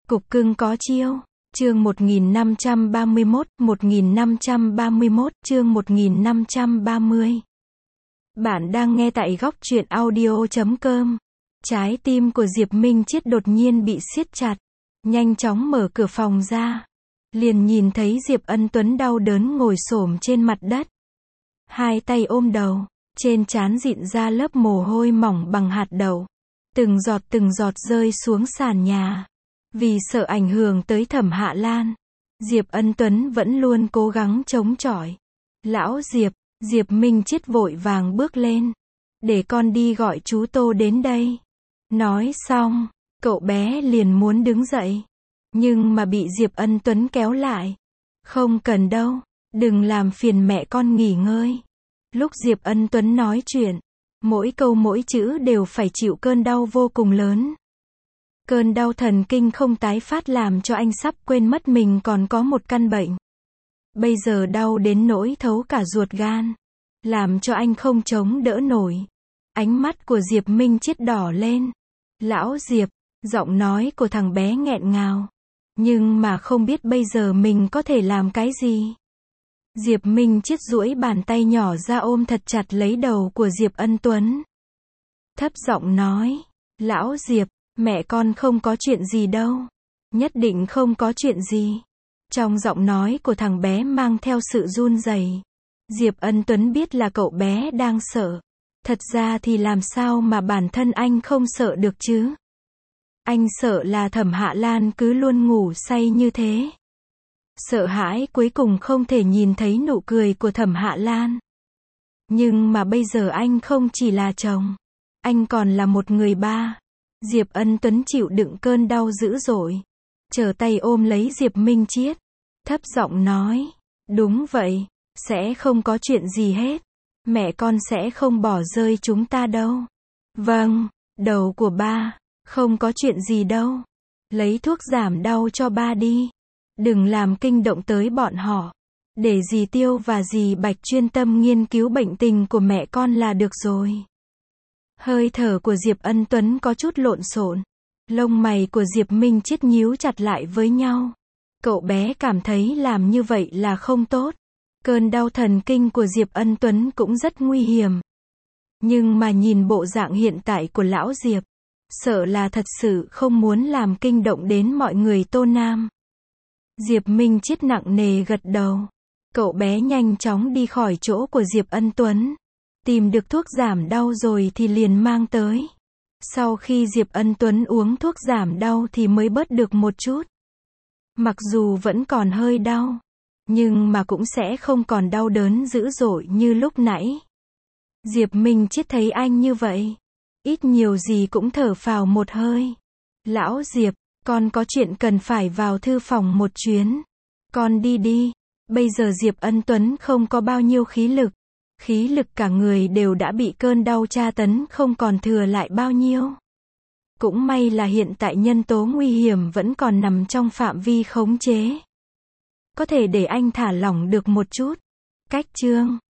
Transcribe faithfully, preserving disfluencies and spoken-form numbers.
Cục cưng có chiêu. Chương một nghìn năm trăm ba mươi mốt, một nghìn năm trăm ba mươi mốt, chương một nghìn năm trăm ba mươi. Bạn đang nghe tại góc truyện audio chấm com. Trái tim của Diệp Minh Chiết đột nhiên bị siết chặt. Nhanh chóng mở cửa phòng ra. Liền nhìn thấy Diệp Ân Tuấn đau đớn ngồi xổm trên mặt đất. Hai tay ôm đầu. Trên trán dịn ra lớp mồ hôi mỏng bằng hạt đậu. Từng giọt từng giọt rơi xuống sàn nhà. Vì sợ ảnh hưởng tới Thẩm Hạ Lan, Diệp Ân Tuấn vẫn luôn cố gắng chống chọi. Lão Diệp, Diệp Minh Chiết vội vàng bước lên. Để con đi gọi chú Tô đến đây. Nói xong, cậu bé liền muốn đứng dậy. Nhưng mà bị Diệp Ân Tuấn kéo lại. Không cần đâu, đừng làm phiền mẹ con nghỉ ngơi. Lúc Diệp Ân Tuấn nói chuyện, mỗi câu mỗi chữ đều phải chịu cơn đau vô cùng lớn. Cơn đau thần kinh không tái phát làm cho anh sắp quên mất mình còn có một căn bệnh. Bây giờ đau đến nỗi thấu cả ruột gan. Làm cho anh không chống đỡ nổi. Ánh mắt của Diệp Minh Chiết đỏ lên. Lão Diệp, giọng nói của thằng bé nghẹn ngào. Nhưng mà không biết bây giờ mình có thể làm cái gì. Diệp Minh Chiết duỗi bàn tay nhỏ ra ôm thật chặt lấy đầu của Diệp Ân Tuấn. Thấp giọng nói, Lão Diệp, mẹ con không có chuyện gì đâu. Nhất định không có chuyện gì. Trong giọng nói của thằng bé mang theo sự run rẩy. Diệp Ân Tuấn biết là cậu bé đang sợ. Thật ra thì làm sao mà bản thân anh không sợ được chứ? Anh sợ là Thẩm Hạ Lan cứ luôn ngủ say như thế. Sợ hãi cuối cùng không thể nhìn thấy nụ cười của Thẩm Hạ Lan. Nhưng mà bây giờ anh không chỉ là chồng. Anh còn là một người ba. Diệp Ân Tuấn chịu đựng cơn đau dữ dội. Trở tay ôm lấy Diệp Minh Chiết. Thấp giọng nói. Đúng vậy. Sẽ không có chuyện gì hết. Mẹ con sẽ không bỏ rơi chúng ta đâu. Vâng. Đầu của ba. Không có chuyện gì đâu. Lấy thuốc giảm đau cho ba đi. Đừng làm kinh động tới bọn họ. Để dì Tiêu và dì Bạch chuyên tâm nghiên cứu bệnh tình của mẹ con là được rồi. Hơi thở của Diệp Ân Tuấn có chút lộn xộn. Lông mày của Diệp Minh Chiết nhíu chặt lại với nhau. Cậu bé cảm thấy làm như vậy là không tốt. Cơn đau thần kinh của Diệp Ân Tuấn cũng rất nguy hiểm. Nhưng mà nhìn bộ dạng hiện tại của lão Diệp, sợ là thật sự không muốn làm kinh động đến mọi người Tô Nam. Diệp Minh Chiết nặng nề gật đầu. Cậu bé nhanh chóng đi khỏi chỗ của Diệp Ân Tuấn. Tìm được thuốc giảm đau rồi thì liền mang tới. Sau khi Diệp Ân Tuấn uống thuốc giảm đau thì mới bớt được một chút. Mặc dù vẫn còn hơi đau, nhưng mà cũng sẽ không còn đau đớn dữ dội như lúc nãy. Diệp Minh Chiết thấy anh như vậy, ít nhiều gì cũng thở phào một hơi. Lão Diệp, con có chuyện cần phải vào thư phòng một chuyến. Con đi đi. Bây giờ Diệp Ân Tuấn không có bao nhiêu khí lực. Khí lực cả người đều đã bị cơn đau tra tấn không còn thừa lại bao nhiêu. Cũng may là hiện tại nhân tố nguy hiểm vẫn còn nằm trong phạm vi khống chế. Có thể để anh thả lỏng được một chút. Cách chương